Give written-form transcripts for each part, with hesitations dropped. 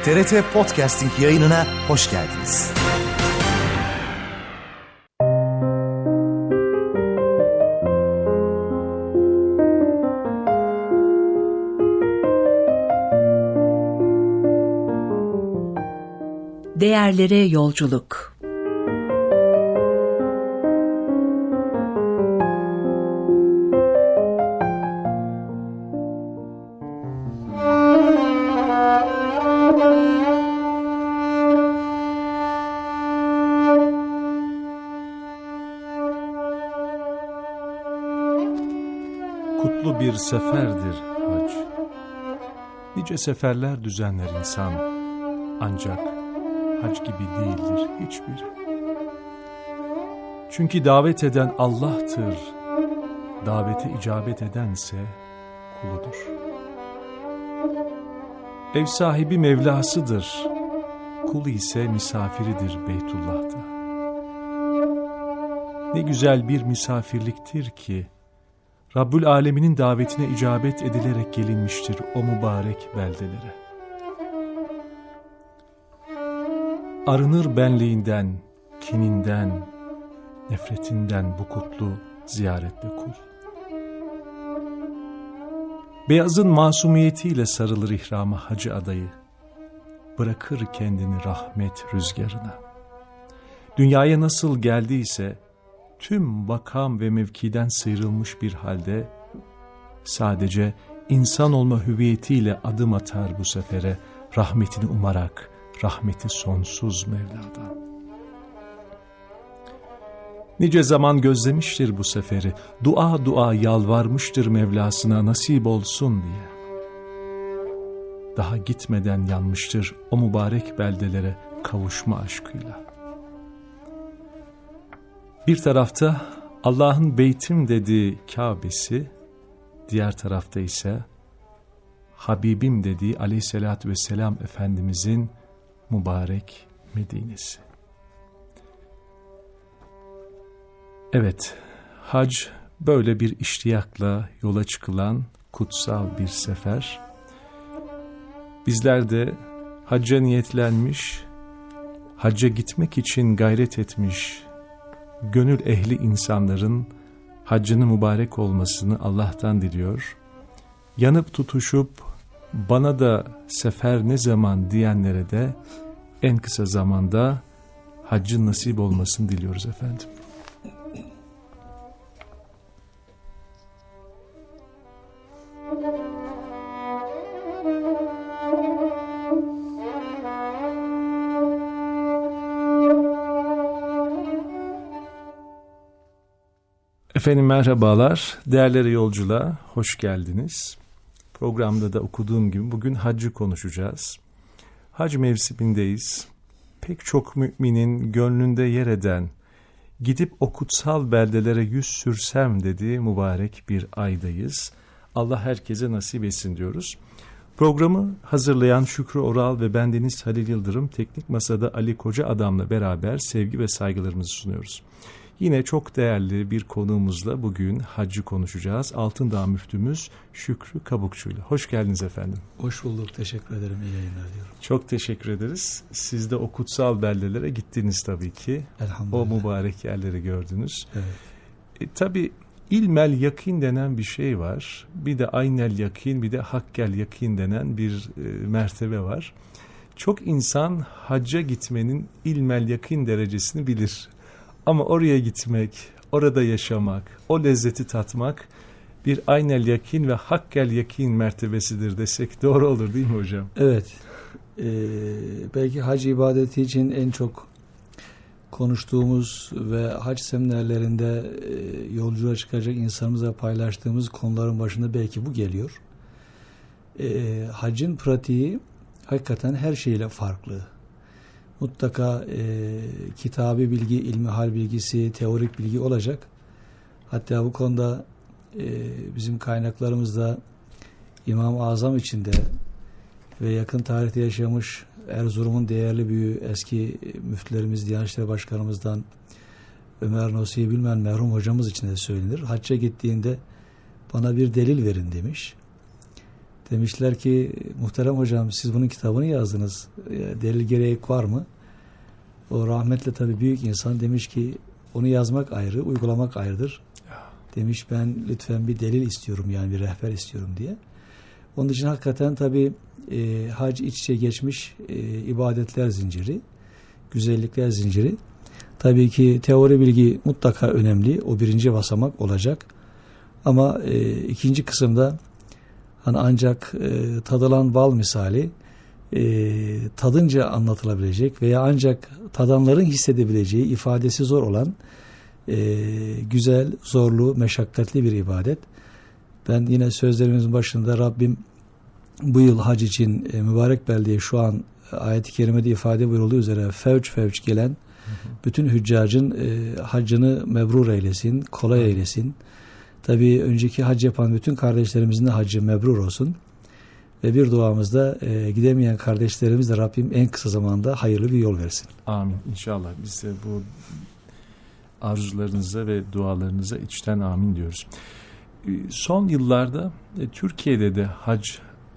TRT Podcasting yayınına hoş geldiniz. Değerlere yolculuk. Kutlu bir seferdir hac. Nice seferler düzenler insan. Ancak hac gibi değildir hiçbiri. Çünkü davet eden Allah'tır. Davete icabet edense kuludur. Ev sahibi Mevlasıdır. Kulu ise misafiridir Beytullah'ta. Ne güzel bir misafirliktir ki Rabbül Alemin'in davetine icabet edilerek gelinmiştir o mübarek beldelere. Arınır benliğinden, kininden, nefretinden bu kutlu ziyaretle kul. Beyazın masumiyetiyle sarılır ihrama hacı adayı. Bırakır kendini rahmet rüzgarına. Dünyaya nasıl geldiyse tüm makam ve mevkiden sıyrılmış bir halde sadece insan olma hüviyetiyle adım atar bu sefere, rahmetini umarak, rahmeti sonsuz Mevla'dan. Nice zaman gözlemiştir bu seferi, dua dua yalvarmıştır Mevlasına nasip olsun diye. Daha gitmeden yanmıştır o mübarek beldelere kavuşma aşkıyla. Bir tarafta Allah'ın beytim dediği Kabe'si, diğer tarafta ise Habibim dediği Aleyhisselatü Vesselam Efendimizin mübarek Medine'si. Evet, hac böyle bir iştiyakla yola çıkılan kutsal bir sefer. Bizler de hacca niyetlenmiş, hacca gitmek için gayret etmiş, gönül ehli insanların haccının mübarek olmasını Allah'tan diliyor. Yanıp tutuşup bana da sefer ne zaman diyenlere de en kısa zamanda haccın nasip olmasını diliyoruz efendim. Efendim merhabalar, değerli yolculuğa hoş geldiniz. Programda da okuduğum gibi bugün haccı konuşacağız. Hac mevsimindeyiz. Pek çok müminin gönlünde yer eden, gidip o kutsal beldelere yüz sürsem dediği mübarek bir aydayız. Allah herkese nasip etsin diyoruz. Programı hazırlayan Şükrü Oral ve bendeniz Halil Yıldırım, teknik masada Ali Koca Adam'la beraber sevgi ve saygılarımızı sunuyoruz. Yine çok değerli bir konuğumuzla bugün haccı konuşacağız. Altındağ müftümüz Şükrü Kabukçu'yla. Hoş geldiniz efendim. Hoş bulduk. Teşekkür ederim. İyi yayınlar diyorum. Çok teşekkür ederiz. Siz de o kutsal beldelere gittiniz tabii ki. Elhamdülillah. O mübarek yerleri gördünüz. Evet. Tabii ilmel yakin denen bir şey var. Bir de aynel yakin, bir de hakkel yakin denen bir mertebe var. Çok insan hacca gitmenin ilmel yakin derecesini bilir. Ama oraya gitmek, orada yaşamak, o lezzeti tatmak bir aynel yakin ve hakkel yakin mertebesidir desek doğru olur değil mi hocam? Evet. Belki hac ibadeti için en çok konuştuğumuz ve hac seminerlerinde yolculuğa çıkacak insanımızla paylaştığımız konuların başında belki bu geliyor. Hacın pratiği hakikaten her şeyle farklı. Mutlaka kitabi bilgi, ilmihal bilgisi, teorik bilgi olacak. Hatta bu konuda bizim kaynaklarımızda İmam-ı Azam içinde ve yakın tarihte yaşamış Erzurum'un değerli büyüğü eski müftülerimiz, Diyanet İşleri Başkanımızdan Ömer Nasihi Bilmen merhum hocamız için de söylenir. Hacca gittiğinde bana bir delil verin demiş. Demişler ki muhterem hocam siz bunun kitabını yazdınız. Delil gerek var mı? O rahmetle tabii büyük insan demiş ki onu yazmak ayrı, uygulamak ayrıdır. Demiş ben lütfen bir delil istiyorum yani bir rehber istiyorum diye. Onun için hakikaten tabii hac iç içe geçmiş ibadetler zinciri, güzellikler zinciri. Tabii ki teori bilgi mutlaka önemli. O birinci basamak olacak. Ama ikinci kısımda hani ancak tadılan bal misali tadınca anlatılabilecek veya ancak tadanların hissedebileceği ifadesi zor olan güzel, zorlu, meşakkatli bir ibadet. Ben yine sözlerimizin başında Rabbim bu yıl hac için mübarek beldeye şu an ayet-i kerimede ifade buyurulduğu üzere fevç fevç gelen bütün hüccacın haccını mebrur eylesin, kolay eylesin. Tabii önceki hac yapan bütün kardeşlerimizin de haccı mebrur olsun. Ve bir duamızda gidemeyen kardeşlerimiz de Rabbim en kısa zamanda hayırlı bir yol versin. Amin. İnşallah biz de bu arzularınıza ve dualarınıza içten amin diyoruz. Son yıllarda Türkiye'de de hac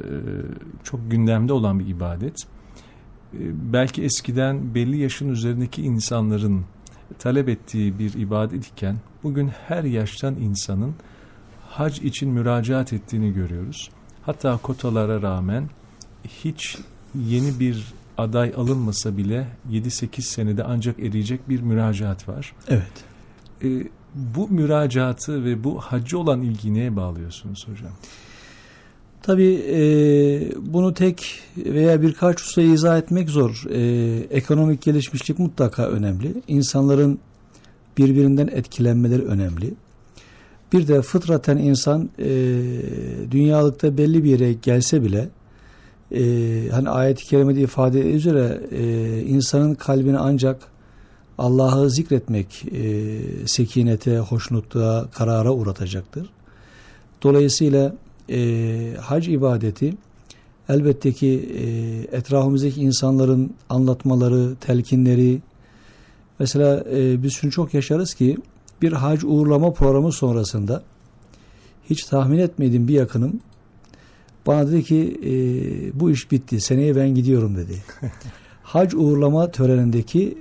çok gündemde olan bir ibadet. Belki eskiden belli yaşın üzerindeki insanların talep ettiği bir ibadet iken bugün her yaştan insanın hac için müracaat ettiğini görüyoruz. Hatta kotalara rağmen hiç yeni bir aday alınmasa bile 7-8 senede ancak eriyecek bir müracaat var. Evet. Bu müracaatı ve bu hacca olan ilgiyi neye bağlıyorsunuz hocam? Tabii bunu tek veya birkaç hususa izah etmek zor. Ekonomik gelişmişlik mutlaka önemli. İnsanların birbirinden etkilenmeleri önemli. Bir de fıtraten insan dünyalıkta belli bir yere gelse bile hani ayet-i kerimede ifade ediyor üzere insanın kalbini ancak Allah'ı zikretmek sekinete, hoşnutluğa, karara uğratacaktır. Dolayısıyla hac ibadeti elbette ki etrafımızdaki insanların anlatmaları, telkinleri, mesela biz şunu çok yaşarız ki bir hac uğurlama programı sonrasında hiç tahmin etmediğim bir yakınım bana dedi ki bu iş bitti, seneye ben gidiyorum dedi. Hac uğurlama törenindeki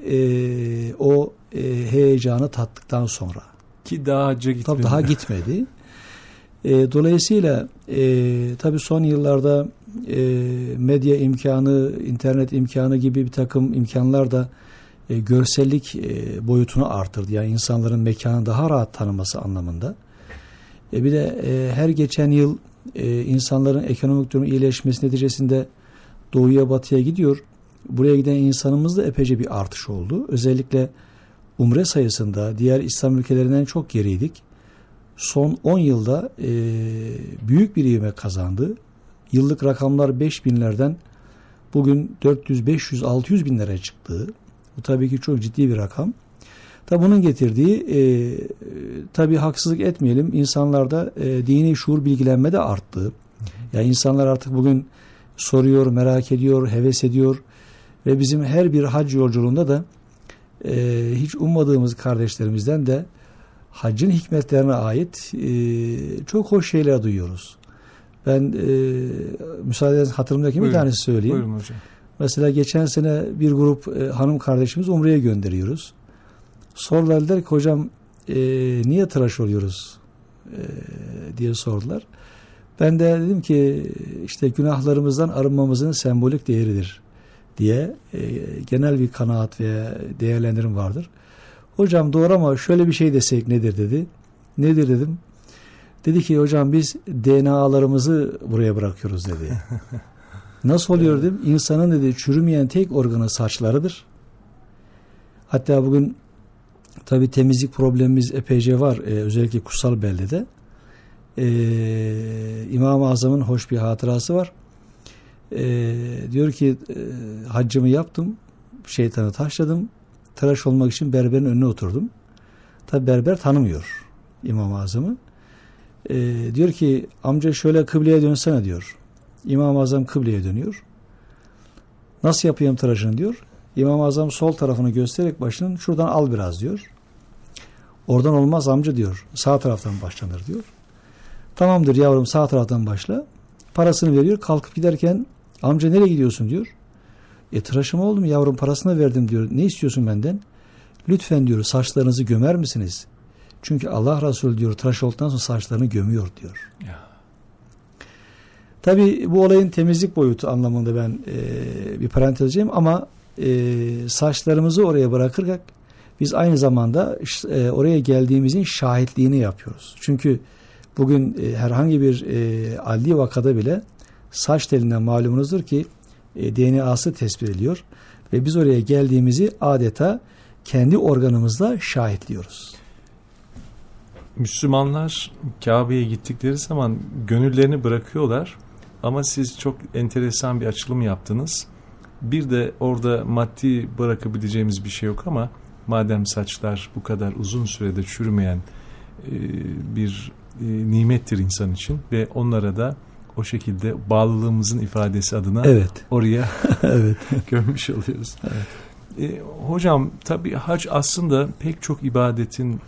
o heyecanı tattıktan sonra. Ki daha hacca gitmedi. Tabii daha gitmedi. Dolayısıyla tabii son yıllarda medya imkanı, internet imkanı gibi bir takım imkanlar da görsellik boyutunu artırdı. Yani insanların mekanı daha rahat tanıması anlamında. Bir de her geçen yıl insanların ekonomik durumu iyileşmesi neticesinde doğuya batıya gidiyor. Buraya giden insanımız da epeyce bir artış oldu. Özellikle umre sayısında diğer İslam ülkelerinden çok geriydik. Son 10 yılda büyük bir ivme kazandı. Yıllık rakamlar 5.000'lerden bugün 400, 500, 600 binlere çıktı. Bu tabii ki çok ciddi bir rakam. Tabii bunun getirdiği tabii haksızlık etmeyelim. İnsanlarda dini şuur bilgilenme de arttı. Yani insanlar artık bugün soruyor, merak ediyor, heves ediyor. Ve bizim her bir hac yolculuğunda da hiç ummadığımız kardeşlerimizden de haccın hikmetlerine ait çok hoş şeyler duyuyoruz. Ben müsaade ederseniz hatırımdaki bir tanesi söyleyeyim. Buyurun hocam. Mesela geçen sene bir grup hanım kardeşimiz Umre'ye gönderiyoruz. Sordular, dediler ki hocam niye tıraş oluyoruz diye sordular. Ben de dedim ki işte günahlarımızdan arınmamızın sembolik değeridir diye genel bir kanaat veya değerlendirim vardır. Hocam doğru ama şöyle bir şey desek nedir dedi. Nedir dedim. Dedi ki hocam biz DNA'larımızı buraya bırakıyoruz dedi. Nasıl oluyor dedim. İnsanın dedi çürümeyen tek organı saçlarıdır. Hatta bugün tabii temizlik problemimiz epeyce var. Özellikle kutsal beldede. İmam-ı Azam'ın hoş bir hatırası var. Diyor ki haccımı yaptım. Şeytanı taşladım. Tıraş olmak için berberin önüne oturdum. Tabi berber tanımıyor İmam-ı Azam'ı. Diyor ki amca şöyle kıbleye dönsene diyor. İmam-ı Azam kıbleye dönüyor. Nasıl yapayım tıraşını diyor. İmam-ı Azam sol tarafını göstererek başının şuradan al biraz diyor. Oradan olmaz amca diyor. Sağ taraftan başlanır diyor. Tamamdır yavrum sağ taraftan başla. parasını veriyor. Kalkıp giderken amca nereye gidiyorsun diyor. Tıraşım oldu mu yavrum, parasını verdim diyor. Ne istiyorsun benden? Lütfen diyor saçlarınızı gömer misiniz? Çünkü Allah Resulü diyor tıraş olduktan sonra saçlarını gömüyor diyor. Ya. Tabii bu olayın temizlik boyutu anlamında ben bir parantez edeceğim ama saçlarımızı oraya bırakırken biz aynı zamanda oraya geldiğimizin şahitliğini yapıyoruz. Çünkü bugün herhangi bir adli vakada bile saç telinden malumunuzdur ki DNA'sı tespit ediliyor ve biz oraya geldiğimizi adeta kendi organımızla şahitliyoruz. Müslümanlar Kabe'ye gittikleri zaman gönüllerini bırakıyorlar ama siz çok enteresan bir açılım yaptınız. Bir de orada maddi bırakabileceğimiz bir şey yok ama madem saçlar bu kadar uzun sürede çürümeyen bir nimettir insan için ve onlara da o şekilde bağlılığımızın ifadesi adına oraya evet. gömmüş oluyoruz. Evet. Hocam tabii hac aslında pek çok ibadetin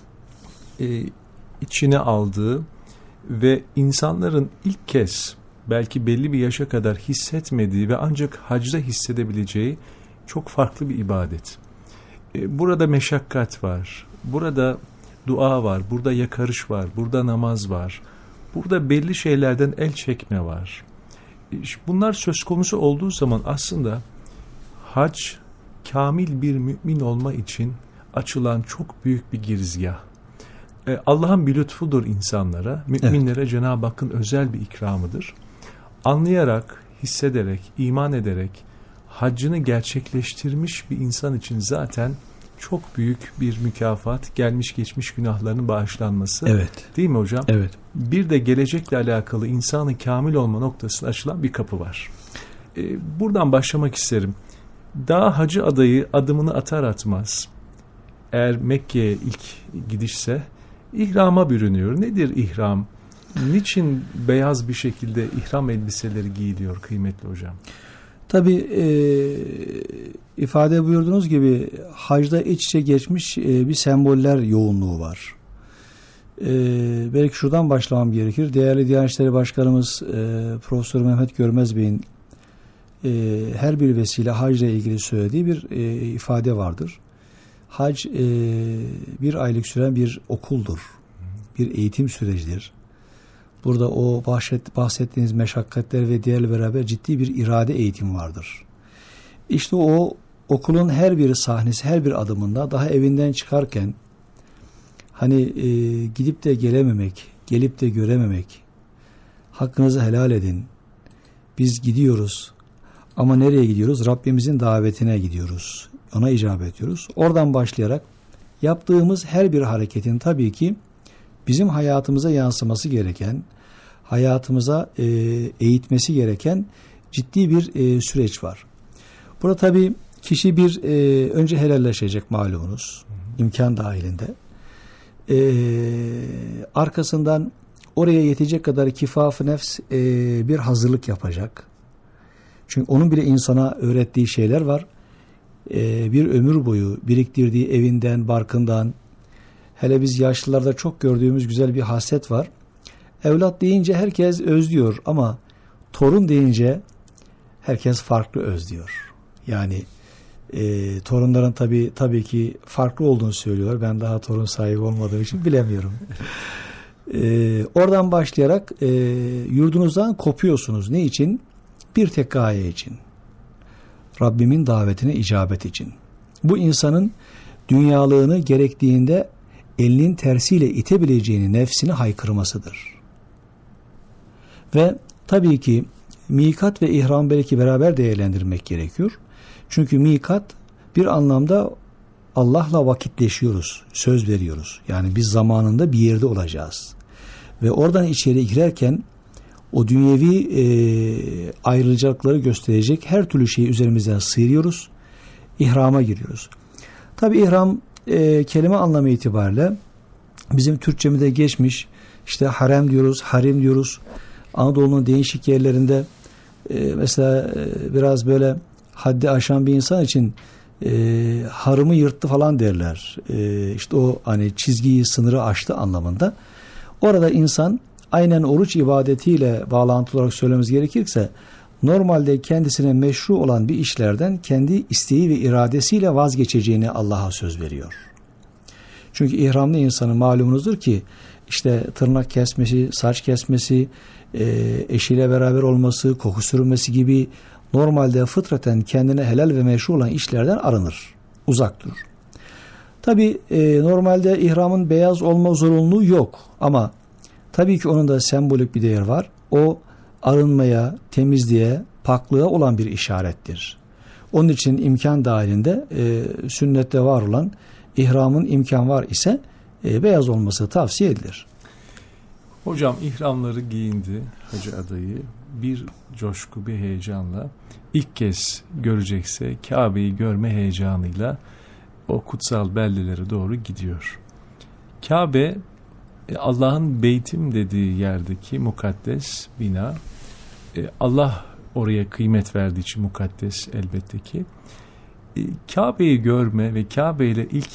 içine aldığı ve insanların ilk kez belki belli bir yaşa kadar hissetmediği ve ancak hacda hissedebileceği çok farklı bir ibadet. Burada meşakkat var, burada dua var, burada yakarış var, burada namaz var, burada belli şeylerden el çekme var. Bunlar söz konusu olduğu zaman aslında hac kamil bir mümin olma için açılan çok büyük bir girizgah. Allah'ın bir lütfudur insanlara, müminlere evet. Cenab-ı Hakk'ın özel bir ikramıdır. Anlayarak, hissederek, iman ederek haccını gerçekleştirmiş bir insan için zaten çok büyük bir mükafat, gelmiş geçmiş günahlarının bağışlanması. Evet. Değil mi hocam? Evet. Bir de gelecekle alakalı insanı kamil olma noktasına açılan bir kapı var. Buradan başlamak isterim. Daha hacı adayı adımını atar atmaz, eğer Mekke'ye ilk gidişse ihrama bürünüyor. Nedir ihram? Niçin beyaz bir şekilde ihram elbiseleri giyiliyor kıymetli hocam? Tabii ifade buyurduğunuz gibi hacda iç içe geçmiş bir semboller yoğunluğu var. Belki şuradan başlamam gerekir. Değerli Diyanet İşleri Başkanımız Profesör Mehmet Görmez Bey'in her bir vesile hacla ilgili söylediği bir ifade vardır. Hac bir aylık süren bir okuldur. Bir eğitim sürecidir. Burada o bahsettiğiniz meşakkatler ve diğerle beraber ciddi bir irade eğitim vardır. İşte o okulun her bir sahnesi, her bir adımında daha evinden çıkarken hani gidip de gelememek, gelip de görememek, hakkınızı helal edin. Biz gidiyoruz ama nereye gidiyoruz? Rabbimizin davetine gidiyoruz. Ona icabet ediyoruz. Oradan başlayarak yaptığımız her bir hareketin tabii ki bizim hayatımıza yansıması gereken, hayatımıza eğitmesi gereken ciddi bir süreç var. Burada tabii kişi bir önce helalleşecek malumunuz, imkan dahilinde. Arkasından oraya yetecek kadar kifaf-ı nefs bir hazırlık yapacak. Çünkü onun bile insana öğrettiği şeyler var. Bir ömür boyu biriktirdiği evinden, barkından, hele biz yaşlılarda çok gördüğümüz güzel bir hasret var. Evlat deyince herkes özlüyor ama torun deyince herkes farklı özlüyor. Yani torunların tabii ki farklı olduğunu söylüyorlar. Ben daha torun sahibi olmadığım için bilemiyorum. Oradan başlayarak yurdunuzdan kopuyorsunuz. Ne için? Bir tek gaye için. Rabbimin davetine icabet için. Bu insanın dünyalığını gerektiğinde elinin tersiyle itebileceğini nefsini haykırmasıdır. Ve tabii ki mikat ve ihram belki beraber değerlendirmek gerekiyor. Çünkü mikat bir anlamda Allah'la vakitleşiyoruz, söz veriyoruz. Yani biz zamanında bir yerde olacağız. Ve oradan içeri girerken o dünyevi ayrıcalıkları gösterecek her türlü şeyi üzerimizden sıyırıyoruz. İhrama giriyoruz. Tabii ihram kelime anlamı itibariyle bizim Türkçemizde geçmiş, işte harem diyoruz, harim diyoruz. Anadolu'nun değişik yerlerinde mesela biraz böyle haddi aşan bir insan için harımı yırttı falan derler. İşte o hani çizgiyi, sınırı aştı anlamında. Orada insan aynen oruç ibadetiyle bağlantılı olarak söylememiz gerekirse, normalde kendisine meşru olan bir işlerden kendi isteği ve iradesiyle vazgeçeceğini Allah'a söz veriyor. Çünkü ihramlı insanın malumunuzdur ki işte tırnak kesmesi, saç kesmesi, eşiyle beraber olması, koku sürünmesi gibi normalde fıtraten kendine helal ve meşru olan işlerden arınır, uzak durur. Tabi normalde ihramın beyaz olma zorunluluğu yok ama tabii ki onun da sembolik bir değeri var. O arınmaya, temizliğe, paklığa olan bir işarettir. Onun için imkan dahilinde sünnette var olan ihramın imkan var ise beyaz olması tavsiye edilir. Hocam ihramları giyindi hacı adayı, bir coşku, bir heyecanla ilk kez görecekse Kabe'yi görme heyecanıyla o kutsal beldelere doğru gidiyor. Kabe Allah'ın beytim dediği yerdeki mukaddes bina. Allah oraya kıymet verdiği için mukaddes elbette ki. Kabe'yi görme ve Kabe ile ilk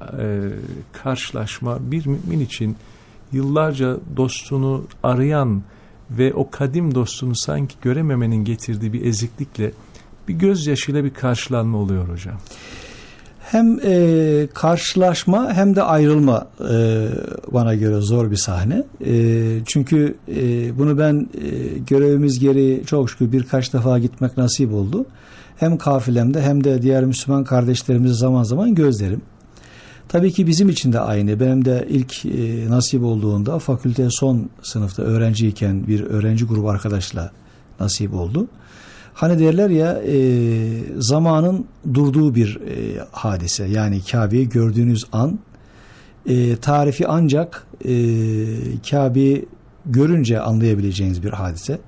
karşılaşma bir mümin için yıllarca dostunu arayan ve o kadim dostunu sanki görememenin getirdiği bir eziklikle, bir gözyaşıyla bir karşılanma oluyor hocam. Hem karşılaşma hem de ayrılma bana göre zor bir sahne. Çünkü bunu ben görevimiz gereği çok şükür birkaç defa gitmek nasip oldu. Hem kafilemde hem de diğer Müslüman kardeşlerimizi zaman zaman gözlerim. Tabii ki bizim için de aynı. Benim de ilk nasip olduğunda fakülte son sınıfta öğrenciyken bir öğrenci grubu arkadaşla nasip oldu. Hani derler ya zamanın durduğu bir hadise. Yani Kabe'yi gördüğünüz an tarifi ancak Kabe'yi görünce anlayabileceğiniz bir hadise.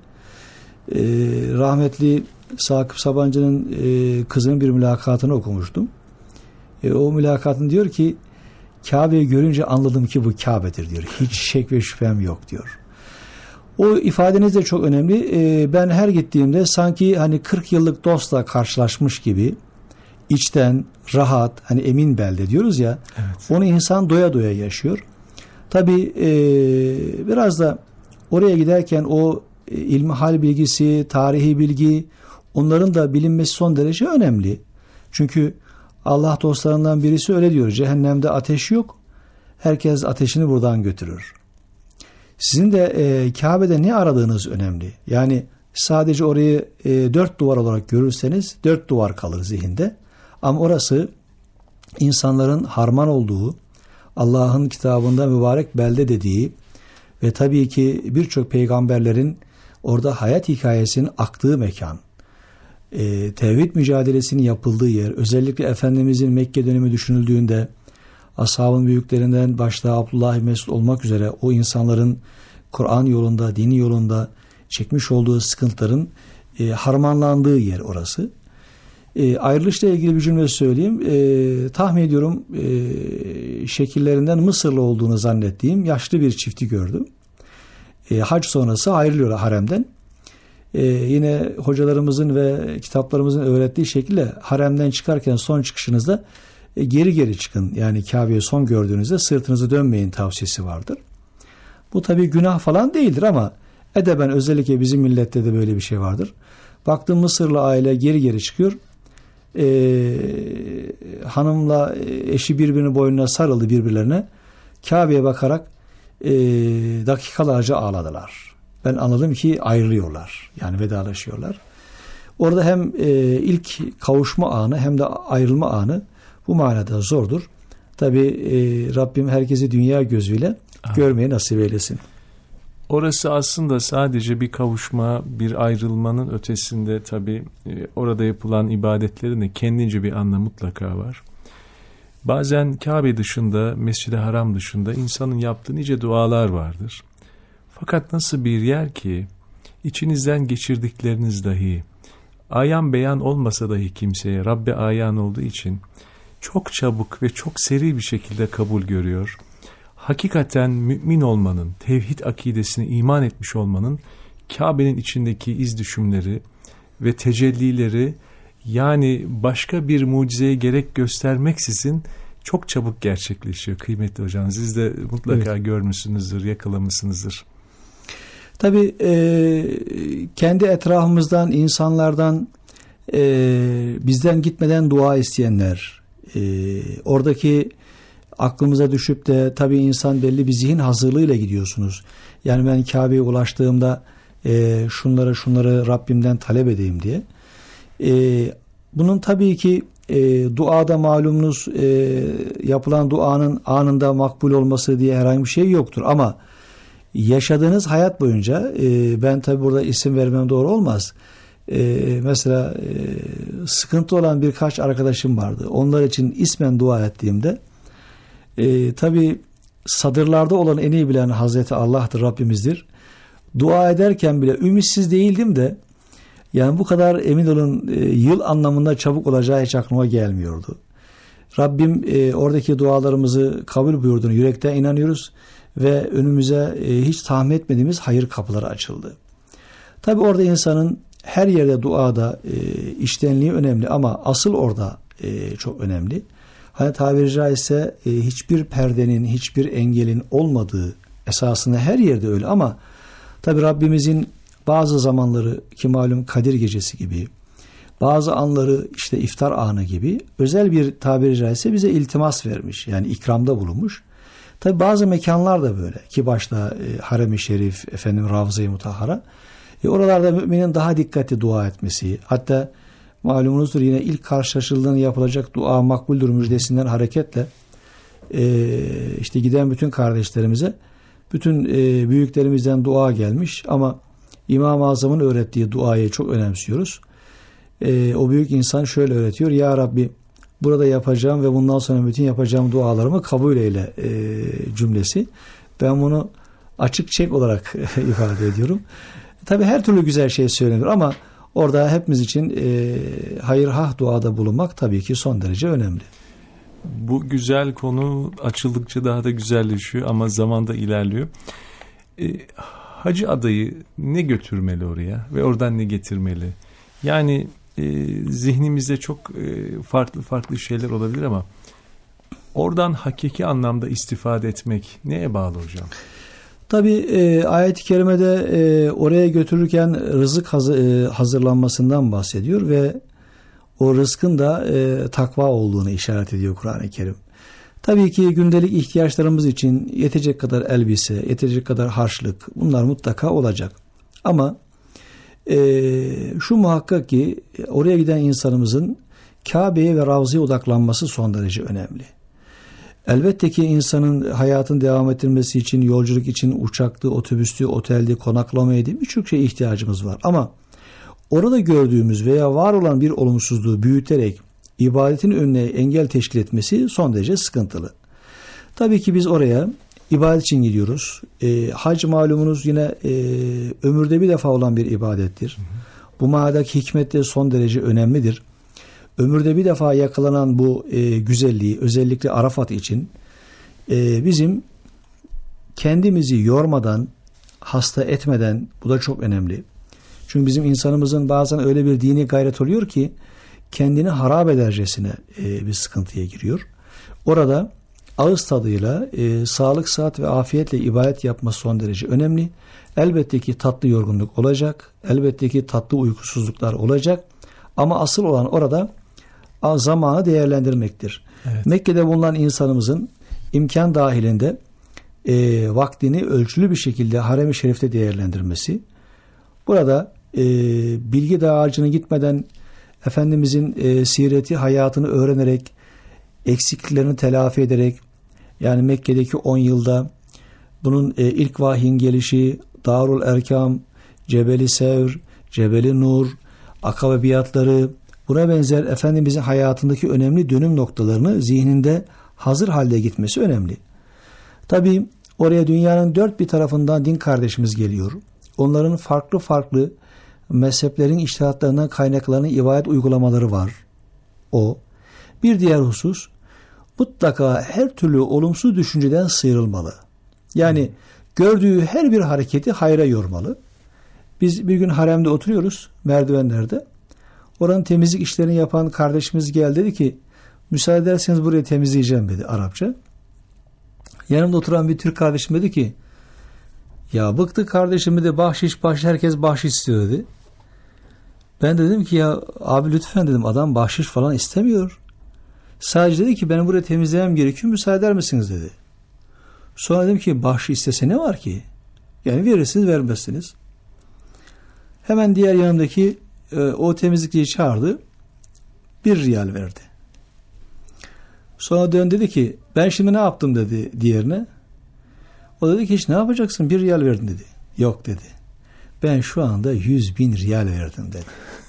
Rahmetli Sakıp Sabancı'nın kızının bir mülakatını okumuştum. O mülakatın diyor ki Kabe'yi görünce anladım ki bu Kabe'dir diyor. Hiç şek ve şüphem yok diyor. O ifadeniz de çok önemli. Ben her gittiğimde sanki hani 40 yıllık dostla karşılaşmış gibi içten, rahat, hani emin belde diyoruz ya. Evet. Onu insan doya doya yaşıyor. Tabii biraz da oraya giderken o ilmihal bilgisi, tarihi bilgi, onların da bilinmesi son derece önemli. Çünkü Allah dostlarından birisi öyle diyor. Cehennemde ateş yok. Herkes ateşini buradan götürür. Sizin de Kabe'de ne aradığınız önemli. Yani sadece orayı 4 duvar olarak görürseniz 4 duvar kalır zihinde. Ama orası insanların harman olduğu, Allah'ın kitabında mübarek belde dediği ve tabii ki birçok peygamberlerin orada hayat hikayesinin aktığı mekan. Tevhid mücadelesinin yapıldığı yer, özellikle Efendimizin Mekke dönemi düşünüldüğünde ashabın büyüklerinden başta Abdullah ibn Mesud olmak üzere o insanların Kur'an yolunda, din yolunda çekmiş olduğu sıkıntıların harmanlandığı yer orası. Ayrılışla ilgili bir cümle söyleyeyim. Tahmin ediyorum şekillerinden Mısırlı olduğunu zannettiğim yaşlı bir çifti gördüm. Hac sonrası ayrılıyorlar haremden. Yine hocalarımızın ve kitaplarımızın öğrettiği şekilde haremden çıkarken son çıkışınızda geri çıkın. Yani Kabe'yi son gördüğünüzde sırtınızı dönmeyin tavsiyesi vardır. Bu tabii günah falan değildir ama edeben özellikle bizim millette de böyle bir şey vardır. Baktım Mısırlı aile geri çıkıyor. Hanımla eşi birbirinin boynuna sarıldı birbirlerine. Kabe'ye bakarak dakikalarca ağladılar. Ben anladım ki ayrılıyorlar. Yani vedalaşıyorlar. Orada hem ilk kavuşma anı hem de ayrılma anı bu manada zordur. Tabii Rabbim herkesi dünya gözüyle görmeyi nasip eylesin. Orası aslında sadece bir kavuşma, bir ayrılmanın ötesinde tabii orada yapılan ibadetlerin de kendince bir anlamı mutlaka var. Bazen Kabe dışında, Mescid-i Haram dışında insanın yaptığı nice dualar vardır. Fakat nasıl bir yer ki içinizden geçirdikleriniz dahi ayan beyan olmasa dahi kimseye Rabbe ayan olduğu için çok çabuk ve çok seri bir şekilde kabul görüyor. Hakikaten mümin olmanın, tevhid akidesine iman etmiş olmanın Kabe'nin içindeki iz düşümleri ve tecellileri, yani başka bir mucizeye gerek göstermeksizin çok çabuk gerçekleşiyor kıymetli hocam. Siz de mutlaka görmüşsünüzdür, yakalamışsınızdır. Tabii kendi etrafımızdan, insanlardan bizden gitmeden dua isteyenler, oradaki aklımıza düşüp de tabii insan belli bir zihin hazırlığıyla gidiyorsunuz. Yani ben Kabe'ye ulaştığımda şunları Rabbimden talep edeyim diye. Bunun tabii ki duada malumunuz yapılan duanın anında makbul olması diye herhangi bir şey yoktur. Ama yaşadığınız hayat boyunca ben tabii burada isim vermem doğru olmaz. Mesela sıkıntı olan birkaç arkadaşım vardı. Onlar için ismen dua ettiğimde tabii sadırlarda olan en iyi bilen Hazreti Allah'tır, Rabbimizdir. Dua ederken bile ümitsiz değildim de yani bu kadar emin olun yıl anlamında çabuk olacağı hiç aklıma gelmiyordu. Rabbim oradaki dualarımızı kabul buyurduğunu yürekten inanıyoruz ve önümüze hiç tahmin etmediğimiz hayır kapıları açıldı. Tabii orada insanın her yerde duada içtenliği önemli ama asıl orada çok önemli. Hani tabiri caizse hiçbir perdenin, hiçbir engelin olmadığı esasında her yerde öyle ama tabii Rabbimizin bazı zamanları ki malum Kadir Gecesi gibi, bazı anları işte iftar anı gibi özel bir tabiri caizse bize iltimas vermiş. Yani ikramda bulunmuş. Tabii bazı mekanlar da böyle ki başta Harem-i Şerif, Ravza-i Mutahhara. Oralarda müminin daha dikkatli dua etmesi, hatta malumunuzdur yine ilk karşılaşıldığında yapılacak dua makbuldür müjdesinden hareketle işte giden bütün kardeşlerimize bütün büyüklerimizden dua gelmiş ama İmam-ı Azam'ın öğrettiği duayı çok önemsiyoruz. O büyük insan şöyle öğretiyor: Ya Rabbi, burada yapacağım ve bundan sonra bütün yapacağım dualarımı kabul eyle cümlesi. Ben bunu açık çek olarak ifade ediyorum. Tabii her türlü güzel şey söylenir ama orada hepimiz için hayır duada bulunmak tabii ki son derece önemli. Bu güzel konu açıldıkça daha da güzelleşiyor ama zamanda ilerliyor. Hacı adayı ne götürmeli oraya ve oradan ne getirmeli? Yani zihnimizde çok farklı şeyler olabilir ama oradan hakiki anlamda istifade etmek neye bağlı hocam? Tabii ayet-i kerimede oraya götürürken rızık hazırlanmasından bahsediyor ve o rızkın da takva olduğunu işaret ediyor Kur'an-ı Kerim. Tabii ki gündelik ihtiyaçlarımız için yetecek kadar elbise, yetecek kadar harçlık bunlar mutlaka olacak. Ama şu muhakkak ki oraya giden insanımızın Kabe'ye ve Ravza'ya odaklanması son derece önemli. Elbette ki insanın hayatın devam ettirmesi için, yolculuk için uçaktı, otobüstü, oteldi, konaklamaydı birçok şeye ihtiyacımız var. Ama orada gördüğümüz veya var olan bir olumsuzluğu büyüterek ibadetin önüne engel teşkil etmesi son derece sıkıntılı. Tabii ki biz oraya ibadet için gidiyoruz. Hac malumunuz yine ömürde bir defa olan bir ibadettir. Bu manadaki hikmet de son derece önemlidir. Ömürde bir defa yakalanan bu güzelliği özellikle Arafat için bizim kendimizi yormadan, hasta etmeden, bu da çok önemli. Çünkü bizim insanımızın bazen öyle bir dini gayret oluyor ki kendini harap edercesine bir sıkıntıya giriyor. Orada ağız tadıyla sağlık, sıhhat ve afiyetle ibadet yapması son derece önemli. Elbette ki tatlı yorgunluk olacak. Elbette ki tatlı uykusuzluklar olacak. Ama asıl olan orada zamanı değerlendirmektir. Evet. Mekke'de bulunan insanımızın imkan dahilinde vaktini ölçülü bir şekilde Harem-i Şerif'te değerlendirmesi. Burada bilgi dağarcığına gitmeden Efendimizin sireti, hayatını öğrenerek, eksikliklerini telafi ederek, yani Mekke'deki 10 yılda bunun ilk vahyin gelişi, Darul Erkam, Cebeli Sevr, Cebeli Nur, Akabe biatları, buna benzer Efendimizin hayatındaki önemli dönüm noktalarını zihninde hazır halde gitmesi önemli. Tabii oraya dünyanın dört bir tarafından din kardeşimiz geliyor. Onların farklı mezheplerin içtihatlarından kaynaklanan ibadet uygulamaları var. O. Bir diğer husus, mutlaka her türlü olumsuz düşünceden sıyrılmalı. Yani gördüğü her bir hareketi hayra yormalı. Biz bir gün haremde oturuyoruz, merdivenlerde. Oranın temizlik işlerini yapan kardeşimiz geldi, dedi ki müsaade ederseniz burayı temizleyeceğim dedi Arapça. Yanımda oturan bir Türk kardeşim dedi ki Ya bıktık kardeşim, bir de bahşiş herkes bahşiş istiyor dedi. Ben dedim ki ya abi lütfen dedim, adam bahşiş falan istemiyor. Sadece dedi ki benim burayı temizlemem gerekiyor, müsaade eder misiniz dedi. Sonra dedim ki bahşiş istese ne var ki? Yani verirsiniz vermezsiniz. Hemen diğer yanımdaki o temizlikçiyi çağırdı. 1 riyal verdi. Sonra döndü dedi ki ben şimdi ne yaptım dedi diğerine. O dedi ki hiç ne yapacaksın, 1 riyal verdin dedi. Yok dedi. Ben şu anda 100.000 riyal verdim dedi.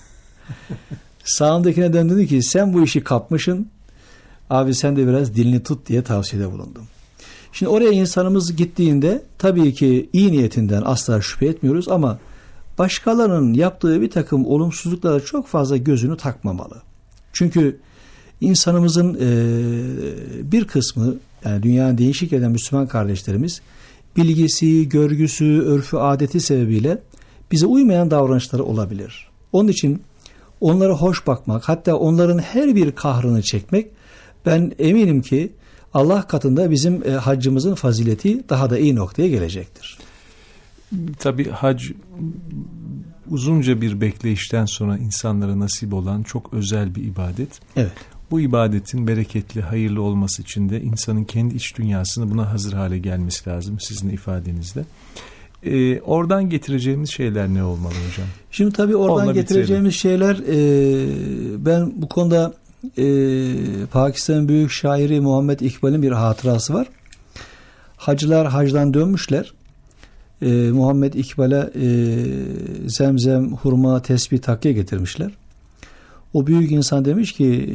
Sağındakine döndü dedi ki sen bu işi kapmışsın. Abi sen de biraz dilini tut diye tavsiyede bulundum. Şimdi oraya insanımız gittiğinde tabii ki iyi niyetinden asla şüphe etmiyoruz ama başkalarının yaptığı bir takım olumsuzluklara çok fazla gözünü takmamalı. Çünkü insanımızın bir kısmı, yani dünyanın değişik yerden Müslüman kardeşlerimiz bilgisi, görgüsü, örfü, adeti sebebiyle bize uymayan davranışları olabilir. Onun için onlara hoş bakmak, hatta onların her bir kahrını çekmek, ben eminim ki Allah katında bizim haccımızın fazileti daha da iyi noktaya gelecektir. Tabii hac uzunca bir bekleyişten sonra insanlara nasip olan çok özel bir ibadet. Evet. Bu ibadetin bereketli, hayırlı olması için de insanın kendi iç dünyasını buna hazır hale gelmesi lazım sizin ifadenizle. Oradan getireceğimiz şeyler ne olmalı hocam? Şimdi tabii oradan getireceğimiz şeyler, ben bu konuda Pakistan'ın büyük şairi Muhammed İkbal'in bir hatırası var. Hacılar hacdan dönmüşler. Muhammed İkbal'e zemzem, hurma, tesbih, takviye getirmişler. O büyük insan demiş ki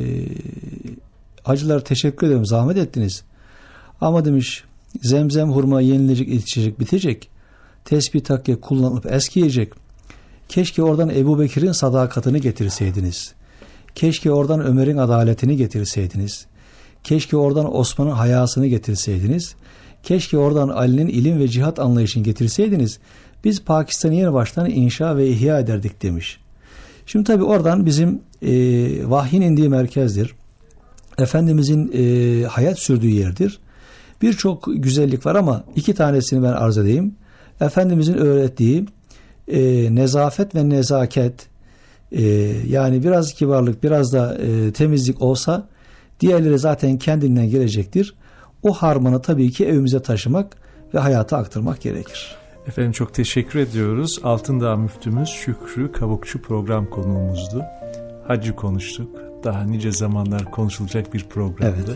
hacılar teşekkür ederim, zahmet ettiniz. Ama demiş zemzem, hurma yenilecek, içecek, bitecek. Tesbih, takviye kullanıp eskiyecek. Keşke oradan Ebu Bekir'in sadakatini getirseydiniz. Keşke oradan Ömer'in adaletini getirseydiniz. Keşke oradan Osman'ın hayasını getirseydiniz. Keşke oradan Ali'nin ilim ve cihat anlayışını getirseydiniz. Biz Pakistan'ı yeni baştan inşa ve ihya ederdik demiş. Şimdi tabii oradan bizim vahyin indiği merkezdir. Efendimizin hayat sürdüğü yerdir. Birçok güzellik var ama 2 tanesini ben arz edeyim. Efendimizin öğrettiği nezafet ve nezaket, yani biraz kibarlık, biraz da temizlik olsa diğerleri zaten kendinden gelecektir. O harmanı tabii ki evimize taşımak ve hayata aktarmak gerekir. Efendim çok teşekkür ediyoruz. Altındağ Müftümüz Şükrü Kavukçu program konuğumuzdu. Hacı konuştuk. Daha nice zamanlar konuşulacak bir programdı. Evet.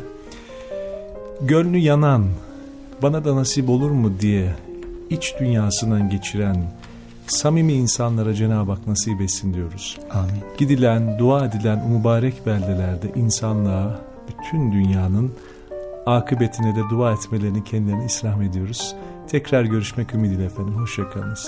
Gönlü yanan, bana da nasip olur mu diye iç dünyasından geçiren samimi insanlara Cenab-ı Hak nasip etsin diyoruz. Amin. Gidilen, dua edilen o mübarek beldelerde insanlığa, bütün dünyanın akıbetine de dua etmelerini kendilerine istirham ediyoruz. Tekrar görüşmek ümidiyle efendim. Hoşça kalınız.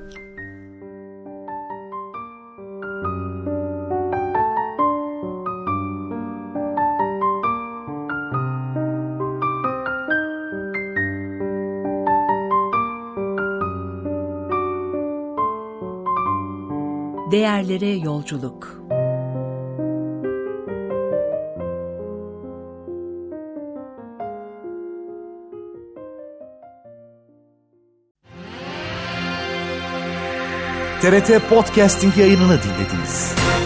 Değerlere yolculuk. TRT Podcasting yayınını dinlediniz.